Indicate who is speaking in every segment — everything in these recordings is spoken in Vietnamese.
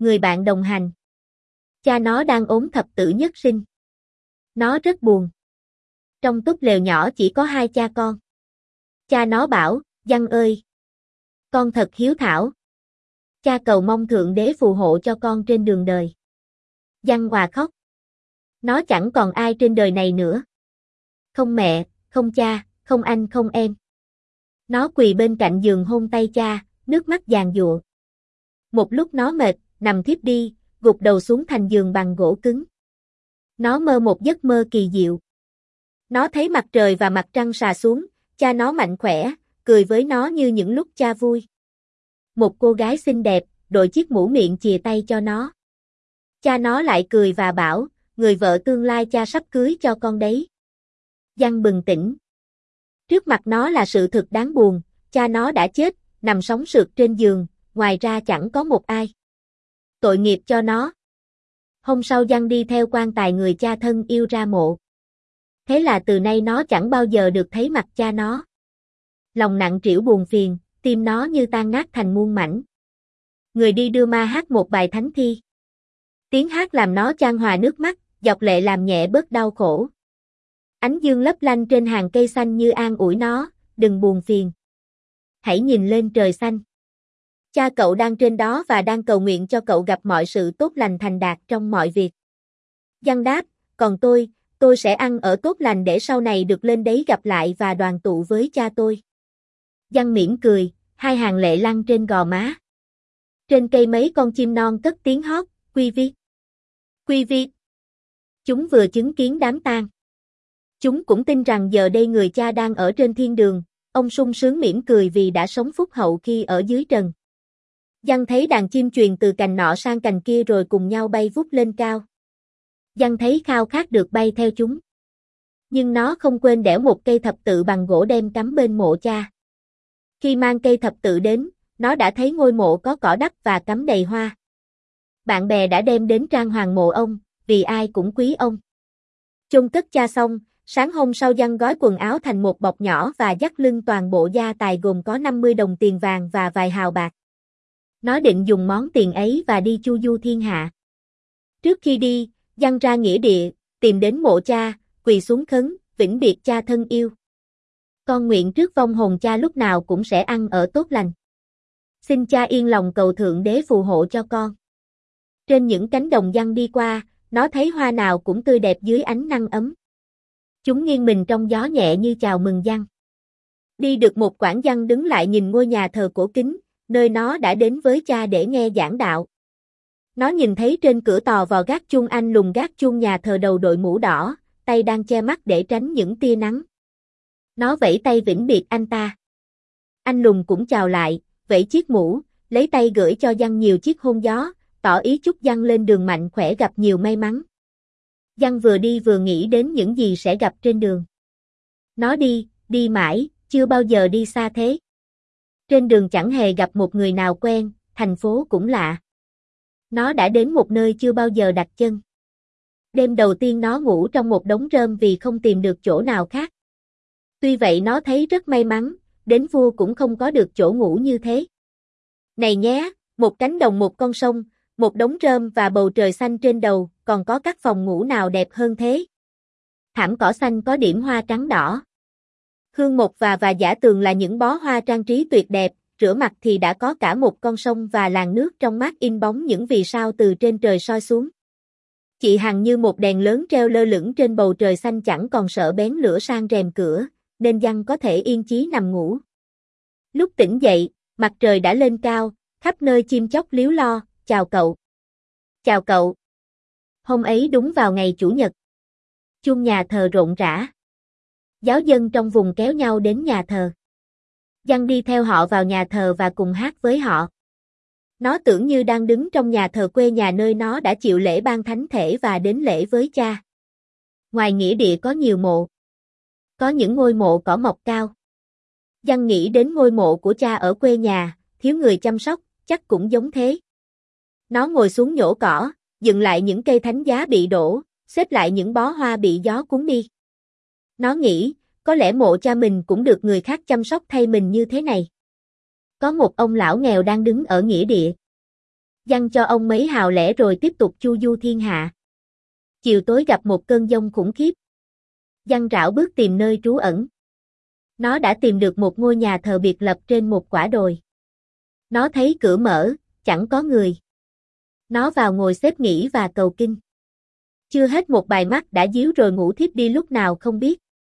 Speaker 1: người bạn đồng hành. Cha nó đang ốm thập tử nhất sinh. Nó rất buồn. Trong túp lều nhỏ chỉ có hai cha con. Cha nó bảo, Giăng ơi! Con thật hiếu thảo. Cha cầu mong Thượng Đế phù hộ cho con trên đường đời. Giăng òa khóc. Nó chẳng còn ai trên đời này nữa. Không mẹ, không cha, không anh không em. Nó quỳ bên cạnh giường hôn tay cha, nước mắt giàn giụa. Một lúc nó mệt, nằm thiếp đi, gục đầu xuống thành giường bằng gỗ cứng. Nó mơ một giấc mơ kỳ diệu. Nó thấy mặt trời và mặt trăng sà xuống, cha nó mạnh khỏe, cười với nó như những lúc cha vui. Một cô gái xinh đẹp, đội chiếc mũ miệng chìa tay cho nó. Cha nó lại cười và bảo, người vợ tương lai cha sắp cưới cho con đấy. Giăng bừng tỉnh. Trước mặt nó là sự thực đáng buồn, cha nó đã chết, nằm sóng sượt trên giường, ngoài ra chẳng có một ai. Tội nghiệp cho nó. Hôm sau Giăng đi theo quan tài người cha thân yêu ra mộ. Thế là từ nay nó chẳng bao giờ được thấy mặt cha nó. Lòng nặng trĩu buồn phiền, tim nó như tan nát thành muôn mảnh. Người đi đưa ma hát một bài thánh thi. Tiếng hát làm nó chan hòa nước mắt, giọt lệ làm nhẹ bớt đau khổ. Ánh dương lấp lanh trên hàng cây xanh như an ủi nó, đừng buồn phiền. Hãy nhìn lên trời xanh. Cha cậu đang trên đó và đang cầu nguyện cho cậu gặp mọi sự tốt lành thành đạt trong mọi việc. Giăng đáp, còn tôi sẽ ăn ở tốt lành để sau này được lên đấy gặp lại và đoàn tụ với cha tôi. Giăng mỉm cười, hai hàng lệ lăn trên gò má. Trên cây mấy con chim non cất tiếng hót, quy viết. Quy viết. Chúng vừa chứng kiến đám tang. Chúng cũng tin rằng giờ đây người cha đang ở trên thiên đường, ông sung sướng mỉm cười vì đã sống phúc hậu khi ở dưới trần. Giăng thấy đàn chim truyền từ cành nọ sang cành kia rồi cùng nhau bay vút lên cao. Giăng thấy khao khát được bay theo chúng. Nhưng nó không quên đẽo một cây thập tự bằng gỗ đem cắm bên mộ cha. Khi mang cây thập tự đến, nó đã thấy ngôi mộ có cỏ đắp và cắm đầy hoa. Bạn bè đã đem đến trang hoàng mộ ông, vì ai cũng quý ông. Chôn cất cha xong, sáng hôm sau Giăng gói quần áo thành một bọc nhỏ và dắt lưng toàn bộ gia tài gồm có 50 đồng tiền vàng và vài hào bạc. Nó định dùng món tiền ấy và đi chu du thiên hạ. Trước khi đi, Giăng ra nghĩa địa, tìm đến mộ cha, quỳ xuống khấn, vĩnh biệt cha thân yêu. Con nguyện trước vong hồn cha lúc nào cũng sẽ ăn ở tốt lành. Xin cha yên lòng cầu Thượng Đế phù hộ cho con. Trên những cánh đồng Giăng đi qua, nó thấy hoa nào cũng tươi đẹp dưới ánh nắng ấm. Chúng nghiêng mình trong gió nhẹ như chào mừng Giăng. Đi được một quãng Giăng đứng lại nhìn ngôi nhà thờ cổ kính, nơi nó đã đến với cha để nghe giảng đạo. Nó nhìn thấy trên cửa tò vò gác chuông anh lùng gác chuông nhà thờ đầu đội mũ đỏ, tay đang che mắt để tránh những tia nắng. Nó vẫy tay vĩnh biệt anh ta. Anh lùng cũng chào lại, vẫy chiếc mũ, lấy tay gửi cho Giăng nhiều chiếc hôn gió, tỏ ý chúc Giăng lên đường mạnh khỏe gặp nhiều may mắn. Giăng vừa đi vừa nghĩ đến những gì sẽ gặp trên đường. Nó đi mãi, chưa bao giờ đi xa thế. Trên đường chẳng hề gặp một người nào quen, thành phố cũng lạ. Nó đã đến một nơi chưa bao giờ đặt chân. Đêm đầu tiên nó ngủ trong một đống rơm vì không tìm được chỗ nào khác. Tuy vậy nó thấy rất may mắn, đến vua cũng không có được chỗ ngủ như thế. Này nhé, một cánh đồng một con sông, một đống rơm và bầu trời xanh trên đầu, còn có các phòng ngủ nào đẹp hơn thế? Thảm cỏ xanh có điểm hoa trắng đỏ. Hương mộc và giả tường là những bó hoa trang trí tuyệt đẹp, rửa mặt thì đã có cả một con sông và làn nước trong mát in bóng những vì sao từ trên trời soi xuống. Chị Hằng như một đèn lớn treo lơ lửng trên bầu trời xanh chẳng còn sợ bén lửa sang rèm cửa, nên Giăng có thể yên chí nằm ngủ. Lúc tỉnh dậy, mặt trời đã lên cao, khắp nơi chim chóc líu lo, chào cậu. Chào cậu. Hôm ấy đúng vào ngày Chủ nhật. Chuông nhà thờ rộn rã. Giáo dân trong vùng kéo nhau đến nhà thờ. Giăng đi theo họ vào nhà thờ và cùng hát với họ. Nó tưởng như đang đứng trong nhà thờ quê nhà nơi nó đã chịu lễ ban thánh thể và đến lễ với cha. Ngoài nghĩa địa có nhiều mộ. Có những ngôi mộ cỏ mọc cao. Giăng nghĩ đến ngôi mộ của cha ở quê nhà, thiếu người chăm sóc, chắc cũng giống thế. Nó ngồi xuống nhổ cỏ, dựng lại những cây thánh giá bị đổ, xếp lại những bó hoa bị gió cuốn đi. Nó nghĩ, có lẽ mộ cha mình cũng được người khác chăm sóc thay mình như thế này. Có một ông lão nghèo đang đứng ở nghĩa địa. Giăng cho ông mấy hào lẻ rồi tiếp tục chu du thiên hạ. Chiều tối gặp một cơn giông khủng khiếp. Giăng rảo bước tìm nơi trú ẩn. Nó đã tìm được một ngôi nhà thờ biệt lập trên một quả đồi. Nó thấy cửa mở, chẳng có người. Nó vào ngồi xếp nghỉ và cầu kinh. Chưa hết một bài mắt đã díu rồi ngủ thiếp đi lúc nào không biết.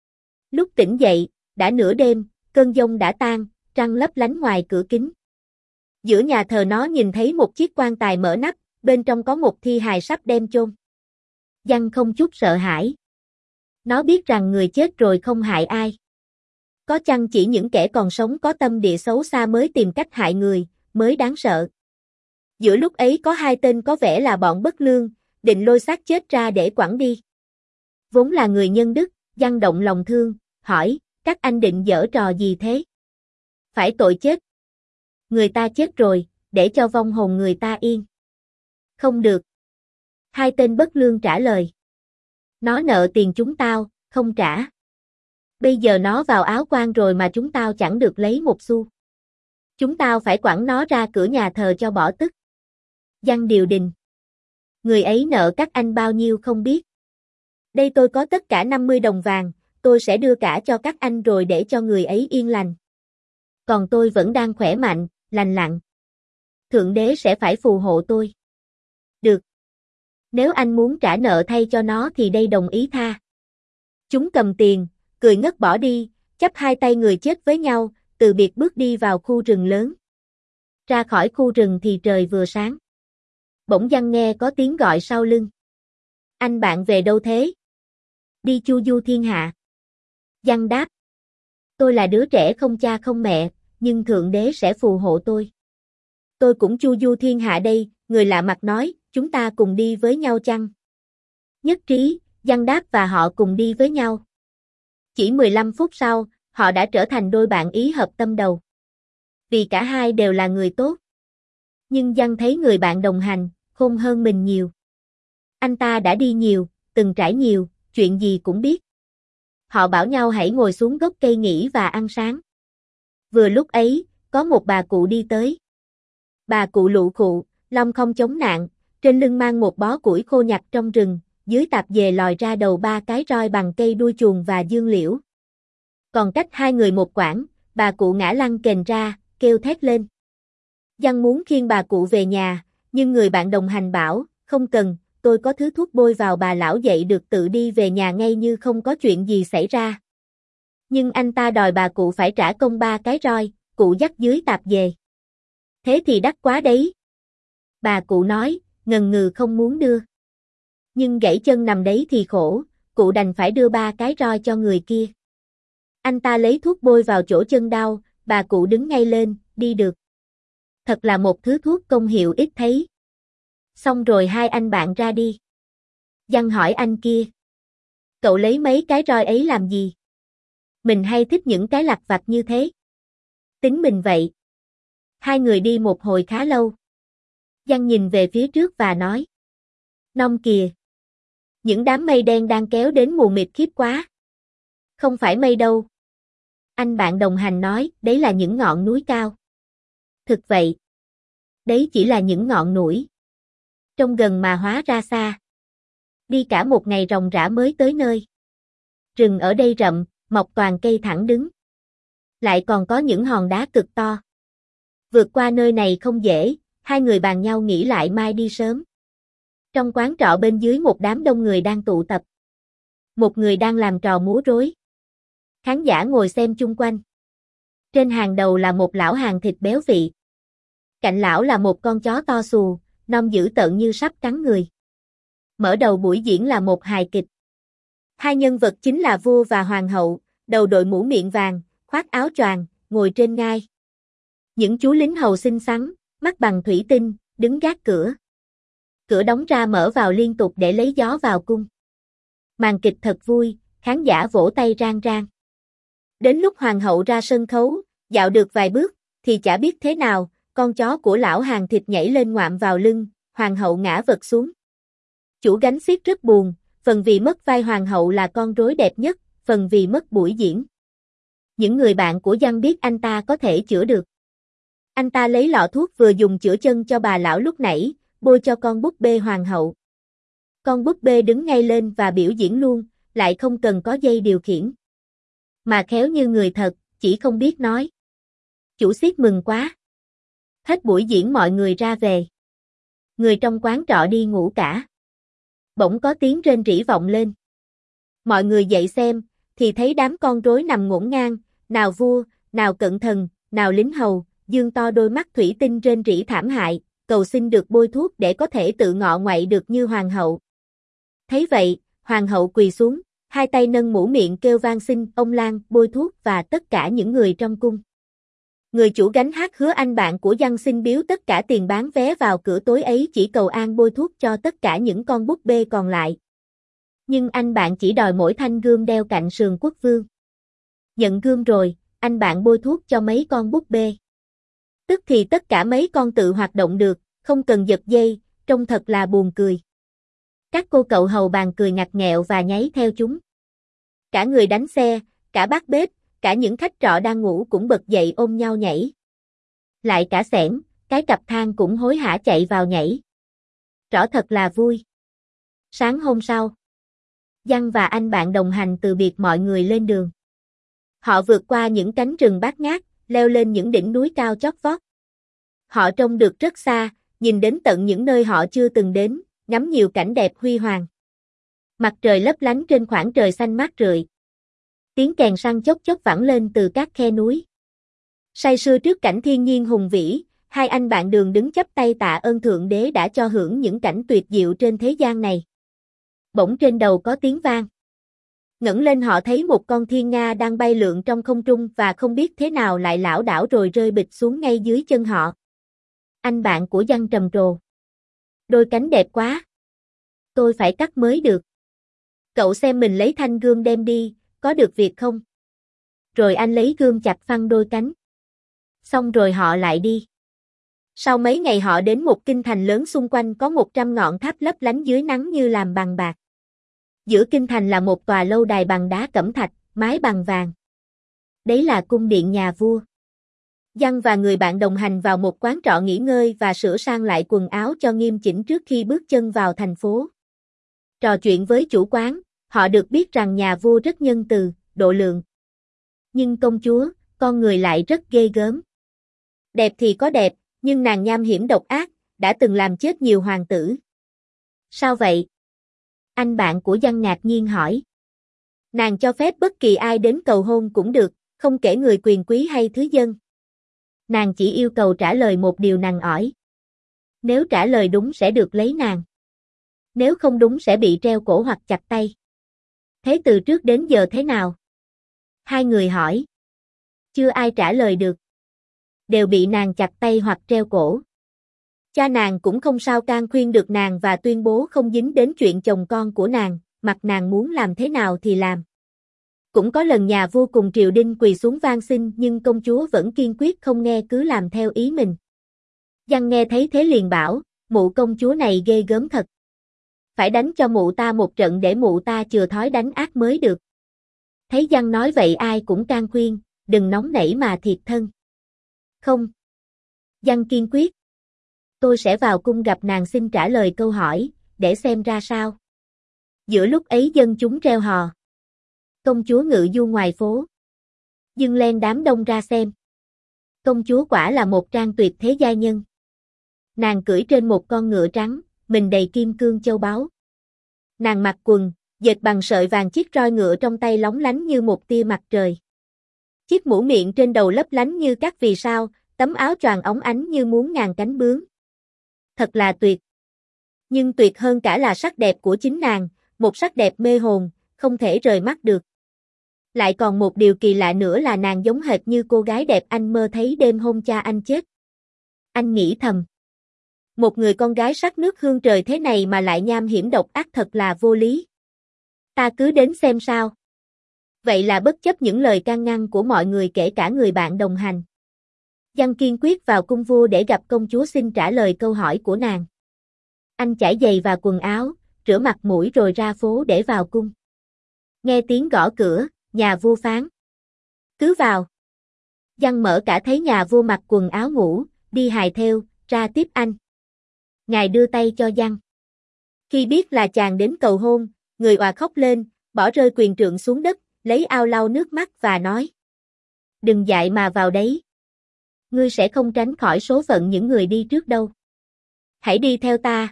Speaker 1: Lúc tỉnh dậy, đã nửa đêm, cơn giông đã tan, trăng lấp lánh ngoài cửa kính. Giữa nhà thờ nó nhìn thấy một chiếc quan tài mở nắp, bên trong có một thi hài sắp đem chôn. Giăng không chút sợ hãi. Nó biết rằng người chết rồi không hại ai. Có chăng chỉ những kẻ còn sống có tâm địa xấu xa mới tìm cách hại người, mới đáng sợ. Giữa lúc ấy có hai tên có vẻ là bọn bất lương, định lôi xác chết ra để quẳng đi. Vốn là người nhân đức, Giăng động lòng thương, hỏi, các anh định giở trò gì thế? Phải tội chết. Người ta chết rồi, để cho vong hồn người ta yên. Không được. Hai tên bất lương trả lời. Nó nợ tiền chúng tao, không trả. Bây giờ nó vào áo quan rồi mà chúng tao chẳng được lấy một xu. Chúng tao phải quẳng nó ra cửa nhà thờ cho bỏ tức. Giăng điều đình. Người ấy nợ các anh bao nhiêu không biết. Đây tôi có tất cả 50 đồng vàng, tôi sẽ đưa cả cho các anh rồi để cho người ấy yên lành. Còn tôi vẫn đang khỏe mạnh, lành lặn. Thượng đế sẽ phải phù hộ tôi. Được. Nếu anh muốn trả nợ thay cho nó thì đây đồng ý tha. Chúng cầm tiền, cười ngất bỏ đi, chắp hai tay người chết với nhau, từ biệt bước đi vào khu rừng lớn. Ra khỏi khu rừng thì trời vừa sáng. Bỗng Giăng nghe có tiếng gọi sau lưng. Anh bạn về đâu thế? Đi chu du thiên hạ. Giăng đáp. Tôi là đứa trẻ không cha không mẹ, nhưng Thượng Đế sẽ phù hộ tôi. Tôi cũng chu du thiên hạ đây, người lạ mặt nói, chúng ta cùng đi với nhau chăng? Nhất trí, Giăng đáp và họ cùng đi với nhau. Chỉ 15 phút sau, họ đã trở thành đôi bạn ý hợp tâm đầu. Vì cả hai đều là người tốt. Nhưng Giăng thấy người bạn đồng hành, khôn hơn mình nhiều. Anh ta đã đi nhiều, từng trải nhiều, chuyện gì cũng biết. Họ bảo nhau hãy ngồi xuống gốc cây nghỉ và ăn sáng. Vừa lúc ấy, có một bà cụ đi tới. Bà cụ lụ khụ, lông không chống nạn, trên lưng mang một bó củi khô nhặt trong rừng, dưới tạp dề lòi ra đầu 3 cái roi bằng cây đuôi chuồn và dương liễu. Còn cách hai người một quãng, bà cụ ngã lăn kềnh ra, kêu thét lên. Giăng muốn khiêng bà cụ về nhà, nhưng người bạn đồng hành bảo, không cần, tôi có thứ thuốc bôi vào bà lão dậy được tự đi về nhà ngay như không có chuyện gì xảy ra. Nhưng anh ta đòi bà cụ phải trả công 3 cái roi, cụ dắt dưới tạp dề. Thế thì đắt quá đấy. Bà cụ nói, ngần ngừ không muốn đưa. Nhưng gãy chân nằm đấy thì khổ, cụ đành phải đưa 3 cái roi cho người kia. Anh ta lấy thuốc bôi vào chỗ chân đau, bà cụ đứng ngay lên, đi được. Thật là một thứ thuốc công hiệu ít thấy. Xong rồi hai anh bạn ra đi. Giăng hỏi anh kia. Cậu lấy mấy cái roi ấy làm gì? Mình hay thích những cái lặt vặt như thế. Tính mình vậy. Hai người đi một hồi khá lâu. Giăng nhìn về phía trước và nói. Nông kìa. Những đám mây đen đang kéo đến mù mịt khiếp quá. Không phải mây đâu. Anh bạn đồng hành nói, đấy là những ngọn núi cao. Thực vậy. Đấy chỉ là những ngọn núi. Trông gần mà hóa ra xa. Đi cả một ngày ròng rã mới tới nơi. Rừng ở đây rậm, mọc toàn cây thẳng đứng. Lại còn có những hòn đá cực to. Vượt qua nơi này không dễ, hai người bàn nhau nghĩ lại mai đi sớm. Trong quán trọ bên dưới một đám đông người đang tụ tập. Một người đang làm trò múa rối. Khán giả ngồi xem chung quanh. Trên hàng đầu là một lão hàng thịt béo vị. Cạnh lão là một con chó to xù, non dữ tợn như sắp cắn người. Mở đầu buổi diễn là một hài kịch. Hai nhân vật chính là vua và hoàng hậu, đầu đội mũ miệng vàng, khoác áo choàng, ngồi trên ngai. Những chú lính hầu xinh xắn, mắt bằng thủy tinh, đứng gác cửa. Cửa đóng ra mở vào liên tục để lấy gió vào cung. Màn kịch thật vui, khán giả vỗ tay rang rang. Đến lúc hoàng hậu ra sân khấu, dạo được vài bước, thì chả biết thế nào, con chó của lão hàng thịt nhảy lên ngoạm vào lưng, hoàng hậu ngã vật xuống. Chủ gánh xiếc rất buồn, phần vì mất vai hoàng hậu là con rối đẹp nhất, phần vì mất buổi diễn. Những người bạn của Giăng biết anh ta có thể chữa được. Anh ta lấy lọ thuốc vừa dùng chữa chân cho bà lão lúc nãy, bôi cho con búp bê hoàng hậu. Con búp bê đứng ngay lên và biểu diễn luôn, lại không cần có dây điều khiển. Mà khéo như người thật, chỉ không biết nói. Chủ xiếc mừng quá. Hết buổi diễn mọi người ra về. Người trong quán trọ đi ngủ cả. Bỗng có tiếng rên rỉ vọng lên. Mọi người dậy xem, thì thấy đám con rối nằm ngổn ngang, nào vua, nào cận thần, nào lính hầu, dương to đôi mắt thủy tinh rên rỉ thảm hại, cầu xin được bôi thuốc để có thể tự ngọ ngoại được như hoàng hậu. Thấy vậy, hoàng hậu quỳ xuống, hai tay nâng mũ miệng kêu van xin ông Lan bôi thuốc và tất cả những người trong cung. Người chủ gánh hát hứa anh bạn của Giăng xin biếu tất cả tiền bán vé vào cửa tối ấy chỉ cầu an bôi thuốc cho tất cả những con búp bê còn lại. Nhưng anh bạn chỉ đòi mỗi thanh gươm đeo cạnh sườn quốc vương. Nhận gươm rồi, anh bạn bôi thuốc cho mấy con búp bê. Tức thì tất cả mấy con tự hoạt động được, không cần giật dây, trông thật là buồn cười. Các cô cậu hầu bàn cười ngặt nghẹo và nháy theo chúng. Cả người đánh xe, cả bác bếp, cả những khách trọ đang ngủ cũng bật dậy ôm nhau nhảy. Lại cả xẻng, cái cặp than cũng hối hả chạy vào nhảy. Rõ thật là vui. Sáng hôm sau, Giăng và anh bạn đồng hành từ biệt mọi người lên đường. Họ vượt qua những cánh rừng bát ngát, leo lên những đỉnh núi cao chót vót. Họ trông được rất xa, nhìn đến tận những nơi họ chưa từng đến, ngắm nhiều cảnh đẹp huy hoàng. Mặt trời lấp lánh trên khoảng trời xanh mát rượi. Tiếng kèn săn chốc chốc vẳng lên từ các khe núi. Say sưa trước cảnh thiên nhiên hùng vĩ, hai anh bạn đường đứng chắp tay tạ ơn Thượng Đế đã cho hưởng những cảnh tuyệt diệu trên thế gian này. Bỗng trên đầu có tiếng vang. Ngẩng lên họ thấy một con thiên nga đang bay lượn trong không trung và không biết thế nào lại lảo đảo rồi rơi bịch xuống ngay dưới chân họ. Anh bạn của Giăng trầm trồ. Đôi cánh đẹp quá. Tôi phải cắt mới được. Cậu xem mình lấy thanh gươm đem đi, có được việc không? Rồi anh lấy gươm chặt phăng đôi cánh. Xong rồi họ lại đi. Sau mấy ngày họ đến một kinh thành lớn xung quanh có 100 ngọn tháp lấp lánh dưới nắng như làm bằng bạc. Giữa kinh thành là một tòa lâu đài bằng đá cẩm thạch, mái bằng vàng. Đấy là cung điện nhà vua. Giăng và người bạn đồng hành vào một quán trọ nghỉ ngơi và sửa sang lại quần áo cho nghiêm chỉnh trước khi bước chân vào thành phố. Trò chuyện với chủ quán, họ được biết rằng nhà vua rất nhân từ, độ lượng. Nhưng công chúa, con người lại rất ghê gớm. Đẹp thì có đẹp, nhưng nàng nham hiểm độc ác, đã từng làm chết nhiều hoàng tử. Sao vậy? Anh bạn của Giăng ngạc nhiên hỏi. Nàng cho phép bất kỳ ai đến cầu hôn cũng được, không kể người quyền quý hay thứ dân. Nàng chỉ yêu cầu trả lời một điều nàng hỏi. Nếu trả lời đúng sẽ được lấy nàng. Nếu không đúng sẽ bị treo cổ hoặc chặt tay. Thế từ trước đến giờ thế nào? Hai người hỏi. Chưa ai trả lời được. Đều bị nàng chặt tay hoặc treo cổ. Cha nàng cũng không sao can khuyên được nàng và tuyên bố không dính đến chuyện chồng con của nàng, mặc nàng muốn làm thế nào thì làm. Cũng có lần nhà vua cùng triều đình quỳ xuống van xin nhưng công chúa vẫn kiên quyết không nghe cứ làm theo ý mình. Giăng nghe thấy thế liền bảo, mụ công chúa này ghê gớm thật. Phải đánh cho mụ ta một trận để mụ ta chừa thói đánh ác mới được. Thấy Giăng nói vậy ai cũng can khuyên, đừng nóng nảy mà thiệt thân. Không. Giăng kiên quyết. Tôi sẽ vào cung gặp nàng xin trả lời câu hỏi, để xem ra sao. Giữa lúc ấy dân chúng reo hò. Công chúa ngự du ngoài phố. Dâng lên đám đông ra xem. Công chúa quả là một trang tuyệt thế giai nhân. Nàng cưỡi trên một con ngựa trắng, mình đầy kim cương châu báu. Nàng mặc quần, dệt bằng sợi vàng, chiếc roi ngựa trong tay lóng lánh như một tia mặt trời. Chiếc mũ miệng trên đầu lấp lánh như các vì sao, tấm áo choàng óng ánh như muốn ngàn cánh bướm. Thật là tuyệt. Nhưng tuyệt hơn cả là sắc đẹp của chính nàng, một sắc đẹp mê hồn, không thể rời mắt được. Lại còn một điều kỳ lạ nữa là nàng giống hệt như cô gái đẹp anh mơ thấy đêm hôm cha anh chết. Anh nghĩ thầm. Một người con gái sắc nước hương trời thế này mà lại nham hiểm độc ác thật là vô lý. Ta cứ đến xem sao. Vậy là bất chấp những lời can ngăn của mọi người kể cả người bạn đồng hành. Giăng kiên quyết vào cung vua để gặp công chúa xin trả lời câu hỏi của nàng. Anh chải giày và quần áo, rửa mặt mũi rồi ra phố để vào cung. Nghe tiếng gõ cửa, nhà vua phán. Cứ vào. Giăng mở cả thấy nhà vua mặc quần áo ngủ, đi hài theo, ra tiếp anh. Ngài đưa tay cho Giăng. Khi biết là chàng đến cầu hôn, người òa khóc lên, bỏ rơi quyền trượng xuống đất, lấy ao lau nước mắt và nói. Đừng dại mà vào đấy. Ngươi sẽ không tránh khỏi số phận những người đi trước đâu. Hãy đi theo ta.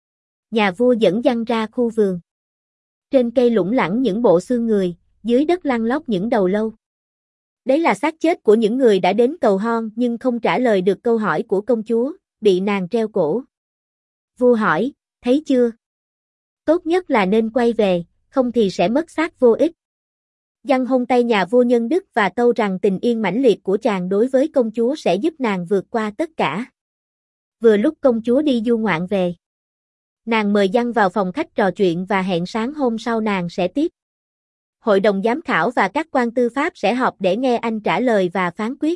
Speaker 1: Nhà vua dẫn Giăng ra khu vườn. Trên cây lủng lẳng những bộ xương người, dưới đất lăn lóc những đầu lâu. Đấy là xác chết của những người đã đến cầu hôn nhưng không trả lời được câu hỏi của công chúa, bị nàng treo cổ. Vua hỏi, thấy chưa? Tốt nhất là nên quay về, không thì sẽ mất xác vô ích. Giăng hôn tay nhà vua nhân đức và tâu rằng tình yêu mãnh liệt của chàng đối với công chúa sẽ giúp nàng vượt qua tất cả. Vừa lúc công chúa đi du ngoạn về. Nàng mời Giăng vào phòng khách trò chuyện và hẹn sáng hôm sau nàng sẽ tiếp. Hội đồng giám khảo và các quan tư pháp sẽ họp để nghe anh trả lời và phán quyết.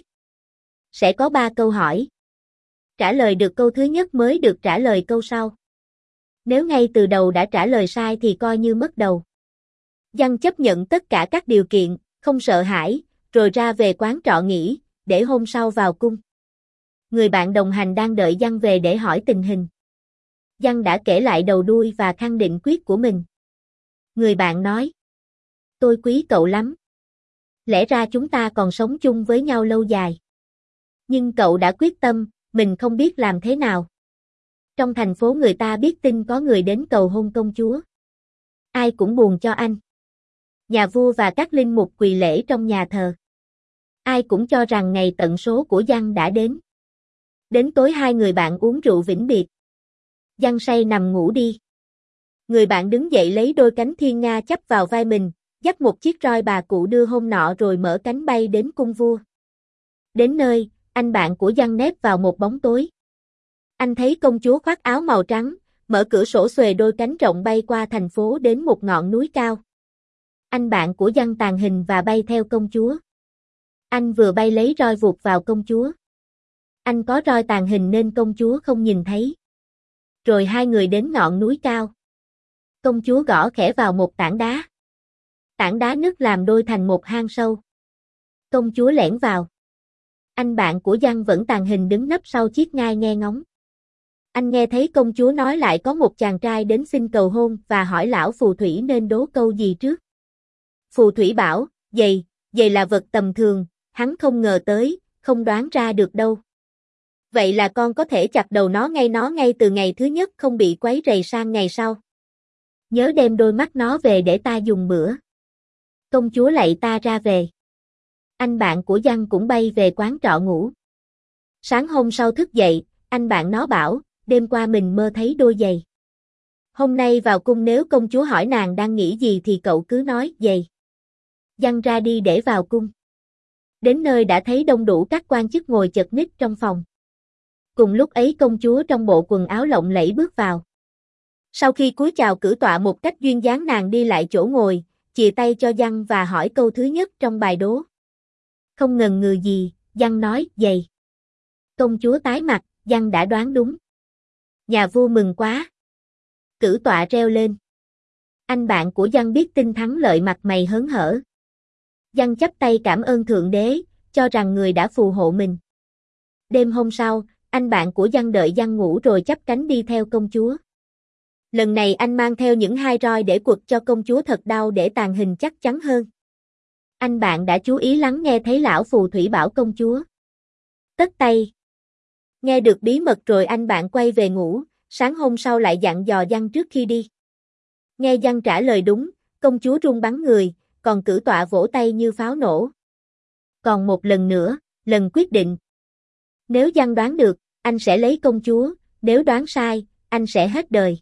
Speaker 1: Sẽ có 3 câu hỏi. Trả lời được câu thứ nhất mới được trả lời câu sau. Nếu ngay từ đầu đã trả lời sai thì coi như mất đầu. Giăng chấp nhận tất cả các điều kiện, không sợ hãi, rồi ra về quán trọ nghỉ, để hôm sau vào cung. Người bạn đồng hành đang đợi Giăng về để hỏi tình hình. Giăng đã kể lại đầu đuôi và khẳng định quyết của mình. Người bạn nói. Tôi quý cậu lắm. Lẽ ra chúng ta còn sống chung với nhau lâu dài. Nhưng cậu đã quyết tâm, mình không biết làm thế nào. Trong thành phố người ta biết tin có người đến cầu hôn công chúa. Ai cũng buồn cho anh. Nhà vua và các linh mục quỳ lễ trong nhà thờ. Ai cũng cho rằng ngày tận số của Giăng đã đến. Đến tối 2 người bạn uống rượu vĩnh biệt. Giăng say nằm ngủ đi. Người bạn đứng dậy lấy đôi cánh thiên nga chắp vào vai mình, dắt một chiếc roi bà cụ đưa hôm nọ rồi mở cánh bay đến cung vua. Đến nơi, anh bạn của Giăng nép vào một bóng tối. Anh thấy công chúa khoác áo màu trắng, mở cửa sổ xuề đôi cánh rộng bay qua thành phố đến một ngọn núi cao. Anh bạn của Giăng tàng hình và bay theo công chúa. Anh vừa bay lấy roi vụt vào công chúa. Anh có roi tàng hình nên công chúa không nhìn thấy. Rồi 2 người đến ngọn núi cao. Công chúa gõ khẽ vào một tảng đá. Tảng đá nứt làm đôi thành một hang sâu. Công chúa lẻn vào. Anh bạn của Giăng vẫn tàng hình đứng nấp sau chiếc ngai nghe ngóng. Anh nghe thấy công chúa nói lại có một chàng trai đến xin cầu hôn và hỏi lão phù thủy nên đố câu gì trước. Phù thủy bảo, giày là vật tầm thường, hắn không ngờ tới, không đoán ra được đâu. Vậy là con có thể chặt đầu nó ngay từ ngày thứ nhất không bị quấy rầy sang ngày sau. Nhớ đem đôi mắt nó về để ta dùng bữa. Công chúa lạy ta ra về. Anh bạn của Giăng cũng bay về quán trọ ngủ. Sáng hôm sau thức dậy, anh bạn nó bảo, đêm qua mình mơ thấy đôi giày. Hôm nay vào cung nếu công chúa hỏi nàng đang nghĩ gì thì cậu cứ nói giày. Giăng ra đi để vào cung. Đến nơi đã thấy đông đủ các quan chức ngồi chật ních trong phòng. Cùng lúc ấy công chúa trong bộ quần áo lộng lẫy bước vào. Sau khi cúi chào cử tọa một cách duyên dáng nàng đi lại chỗ ngồi, chìa tay cho Giăng và hỏi câu thứ nhất trong bài đố. Không ngần ngừ gì, Giăng nói, giày. Công chúa tái mặt, Giăng đã đoán đúng. Nhà vua mừng quá. Cử tọa reo lên. Anh bạn của Giăng biết tin thắng lợi mặt mày hớn hở. Giăng chắp tay cảm ơn Thượng Đế, cho rằng người đã phù hộ mình. Đêm hôm sau, anh bạn của Giăng đợi Giăng ngủ rồi chắp cánh đi theo công chúa. Lần này anh mang theo những 2 roi để quật cho công chúa thật đau để tàng hình chắc chắn hơn. Anh bạn đã chú ý lắng nghe thấy lão phù thủy bảo công chúa. Tất tay. Nghe được bí mật rồi anh bạn quay về ngủ, sáng hôm sau lại dặn dò Giăng trước khi đi. Nghe Giăng trả lời đúng, công chúa run bắn người, còn cử tọa vỗ tay như pháo nổ. Còn một lần nữa, lần quyết định. Nếu Giăng đoán được, anh sẽ lấy công chúa, nếu đoán sai, anh sẽ hết đời.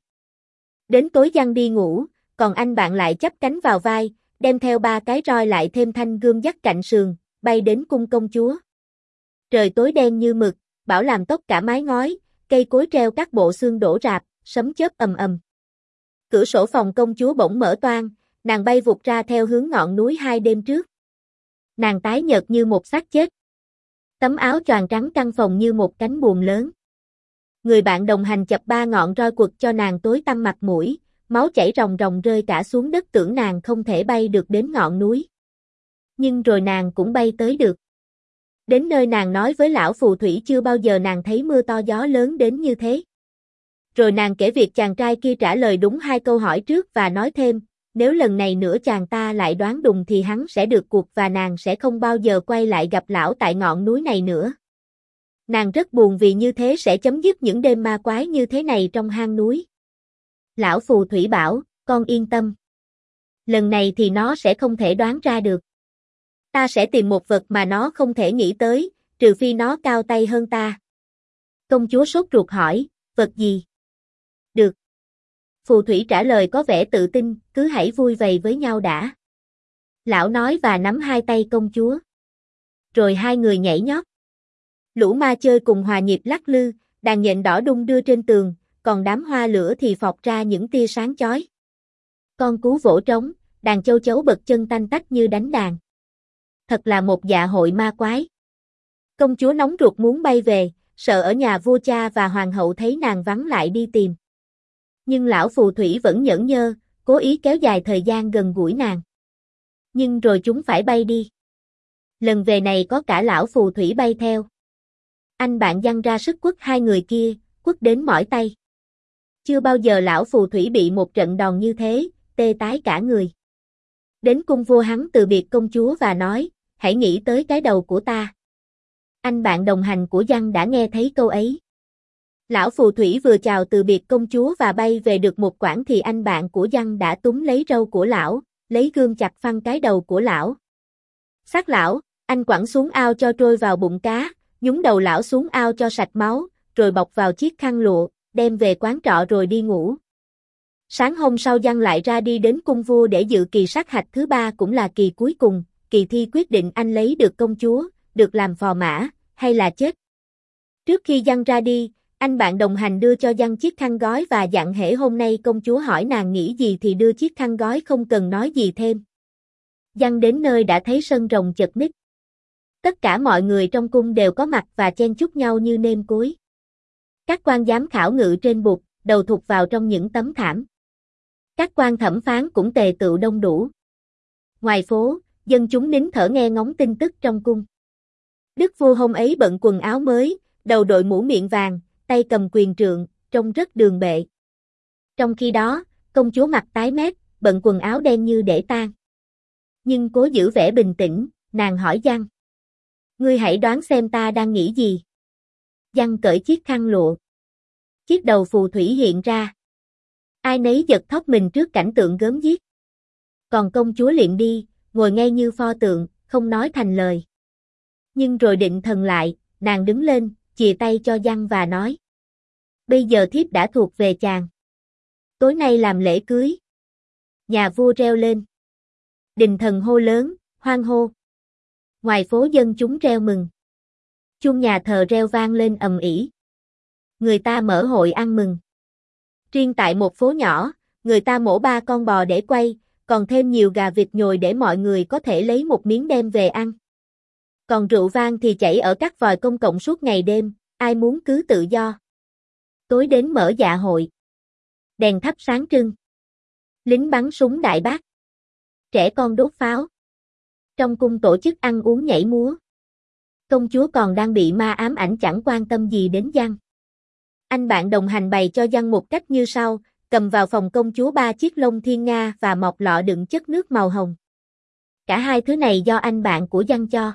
Speaker 1: Đến tối Giăng đi ngủ, còn anh bạn lại chắp cánh vào vai, đem theo 3 cái roi lại thêm thanh gươm dắt cạnh sườn, bay đến cung công chúa. Trời tối đen như mực, bão làm tóc cả mái ngói, cây cối treo các bộ xương đổ rạp, sấm chớp ầm ầm. Cửa sổ phòng công chúa bỗng mở toang, nàng bay vụt ra theo hướng ngọn núi 2 đêm trước. Nàng tái nhợt như một xác chết. Tấm áo choàng trắng căng phồng như một cánh buồm lớn. Người bạn đồng hành chập 3 ngọn roi quật cho nàng tối tăm mặt mũi, máu chảy ròng ròng rơi cả xuống đất tưởng nàng không thể bay được đến ngọn núi. Nhưng rồi nàng cũng bay tới được. Đến nơi nàng nói với lão phù thủy chưa bao giờ nàng thấy mưa to gió lớn đến như thế. Rồi nàng kể việc chàng trai kia trả lời đúng 2 câu hỏi trước và nói thêm, nếu lần này nữa chàng ta lại đoán đùng thì hắn sẽ được cuộc và nàng sẽ không bao giờ quay lại gặp lão tại ngọn núi này nữa. Nàng rất buồn vì như thế sẽ chấm dứt những đêm ma quái như thế này trong hang núi. Lão phù thủy bảo, con yên tâm. Lần này thì nó sẽ không thể đoán ra được. Ta sẽ tìm một vật mà nó không thể nghĩ tới, trừ phi nó cao tay hơn ta. Công chúa sốt ruột hỏi, vật gì? Được. Phù thủy trả lời có vẻ tự tin, cứ hãy vui vầy với nhau đã. Lão nói và nắm 2 tay công chúa. Rồi 2 người nhảy nhót. Lũ ma chơi cùng hòa nhịp lắc lư, đàn nhện đỏ đung đưa trên tường, còn đám hoa lửa thì phọt ra những tia sáng chói. Con cú vỗ trống, đàn châu chấu bật chân tanh tách như đánh đàn. Thật là một dạ hội ma quái. Công chúa nóng ruột muốn bay về, sợ ở nhà vua cha và hoàng hậu thấy nàng vắng lại đi tìm. Nhưng lão phù thủy vẫn nhẫn nhơ, cố ý kéo dài thời gian gần gũi nàng. Nhưng rồi chúng phải bay đi. Lần về này có cả lão phù thủy bay theo. Anh bạn giăng ra sức quất 2 người kia, quất đến mỏi tay. Chưa bao giờ lão phù thủy bị một trận đòn như thế, tê tái cả người. Đến cung vua hắn từ biệt công chúa và nói, hãy nghĩ tới cái đầu của ta. Anh bạn đồng hành của giăng đã nghe thấy câu ấy. Lão phù thủy vừa chào từ biệt công chúa và bay về được một quãng thì anh bạn của giăng đã túm lấy râu của lão, lấy gươm chặt phăng cái đầu của lão. Xác lão, anh quẳng xuống ao cho trôi vào bụng cá, nhúng đầu lão xuống ao cho sạch máu, rồi bọc vào chiếc khăn lụa, đem về quán trọ rồi đi ngủ. Sáng hôm sau giăng lại ra đi đến cung vua để dự kỳ sát hạch thứ 3 cũng là kỳ cuối cùng, kỳ thi quyết định anh lấy được công chúa, được làm phò mã, hay là chết. Trước khi giăng ra đi, anh bạn đồng hành đưa cho giăng chiếc khăn gói và dặn hễ hôm nay công chúa hỏi nàng nghĩ gì thì đưa chiếc khăn gói không cần nói gì thêm. Giăng đến nơi đã thấy sân rồng chật ních. Tất cả mọi người trong cung đều có mặt và chen chúc nhau như nêm cối. Các quan giám khảo ngự trên bục, đầu thụt vào trong những tấm thảm. Các quan thẩm phán cũng tề tựu đông đủ. Ngoài phố, dân chúng nín thở nghe ngóng tin tức trong cung. Đức vua hôm ấy bận quần áo mới, đầu đội mũ miệng vàng, tay cầm quyền trượng, trông rất đường bệ. Trong khi đó, công chúa mặt tái mét, bận quần áo đen như để tang. Nhưng cố giữ vẻ bình tĩnh, nàng hỏi giăng. Ngươi hãy đoán xem ta đang nghĩ gì. Giăng cởi chiếc khăn lụa. Chiếc đầu phù thủy hiện ra. Ai nấy giật thót mình trước cảnh tượng gớm ghiếc. Còn công chúa liệm đi, ngồi ngay như pho tượng, không nói thành lời. Nhưng rồi định thần lại, nàng đứng lên, chìa tay cho giăng và nói. Bây giờ thiếp đã thuộc về chàng. Tối nay làm lễ cưới. Nhà vua reo lên. Đình thần hô lớn, hoan hô. Ngoài phố dân chúng reo mừng. Chuông nhà thờ reo vang lên ầm ĩ. Người ta mở hội ăn mừng. Riêng tại một phố nhỏ, người ta mổ 3 con bò để quay, còn thêm nhiều gà vịt nhồi để mọi người có thể lấy một miếng đem về ăn. Còn rượu vang thì chảy ở các vòi công cộng suốt ngày đêm, ai muốn cứ tự do. Tối đến mở dạ hội. Đèn thắp sáng trưng. Lính bắn súng đại bác. Trẻ con đốt pháo. Trong cung tổ chức ăn uống nhảy múa. Công chúa còn đang bị ma ám ảnh chẳng quan tâm gì đến giăng. Anh bạn đồng hành bày cho giăng một cách như sau, cầm vào phòng công chúa 3 chiếc lông thiên nga và một lọ đựng chất nước màu hồng. Cả hai thứ này do anh bạn của giăng cho.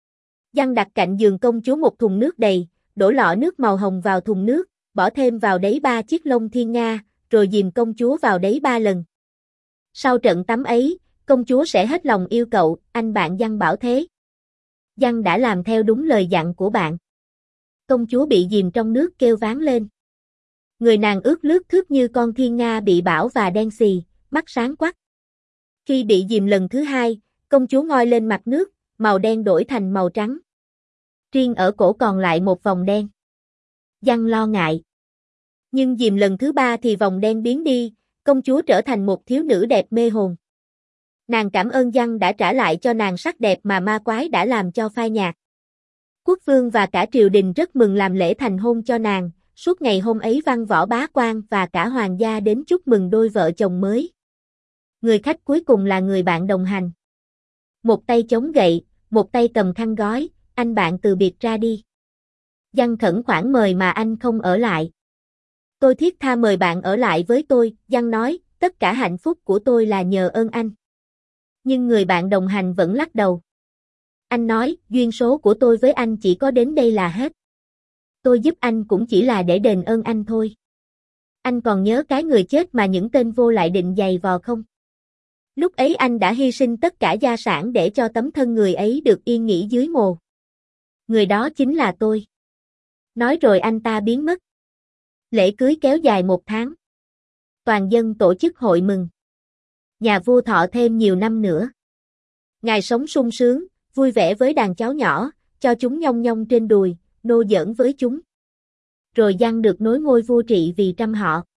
Speaker 1: Giăng đặt cạnh giường công chúa một thùng nước đầy, đổ lọ nước màu hồng vào thùng nước, bỏ thêm vào đấy 3 chiếc lông thiên nga, rồi dìm công chúa vào đấy 3 lần. Sau trận tắm ấy, công chúa sẽ hết lòng yêu cậu, anh bạn giăng bảo thế. Giăng đã làm theo đúng lời dặn của bạn. Công chúa bị dìm trong nước kêu váng lên. Người nàng ướt lướt thướt như con thiên nga bị bão và đen xì, mắt sáng quắc. Khi bị dìm lần thứ 2, công chúa ngoi lên mặt nước, màu đen đổi thành màu trắng. Riêng ở cổ còn lại một vòng đen. Giăng lo ngại. Nhưng dìm lần thứ 3 thì vòng đen biến đi, công chúa trở thành một thiếu nữ đẹp mê hồn. Nàng cảm ơn giăng đã trả lại cho nàng sắc đẹp mà ma quái đã làm cho phai nhạt. Quốc vương và cả triều đình rất mừng làm lễ thành hôn cho nàng, suốt ngày hôm ấy văn võ bá quan và cả hoàng gia đến chúc mừng đôi vợ chồng mới. Người khách cuối cùng là người bạn đồng hành. Một tay chống gậy, một tay cầm khăn gói, anh bạn từ biệt ra đi. Giăng khẩn khoản mời mà anh không ở lại. Tôi thiết tha mời bạn ở lại với tôi, Giăng nói, tất cả hạnh phúc của tôi là nhờ ơn anh. Nhưng người bạn đồng hành vẫn lắc đầu. Anh nói, duyên số của tôi với anh chỉ có đến đây là hết. Tôi giúp anh cũng chỉ là để đền ơn anh thôi. Anh còn nhớ cái người chết mà những tên vô lại định giày vò không? Lúc ấy anh đã hy sinh tất cả gia sản để cho tấm thân người ấy được yên nghỉ dưới mồ. Người đó chính là tôi. Nói rồi anh ta biến mất. Lễ cưới kéo dài 1 tháng. Toàn dân tổ chức hội mừng. Nhà vua thọ thêm nhiều năm nữa. Ngài sống sung sướng, vui vẻ với đàn cháu nhỏ, cho chúng nhong nhong trên đùi, nô giỡn với chúng. Rồi Giăng được nối ngôi vua trị vì trăm họ.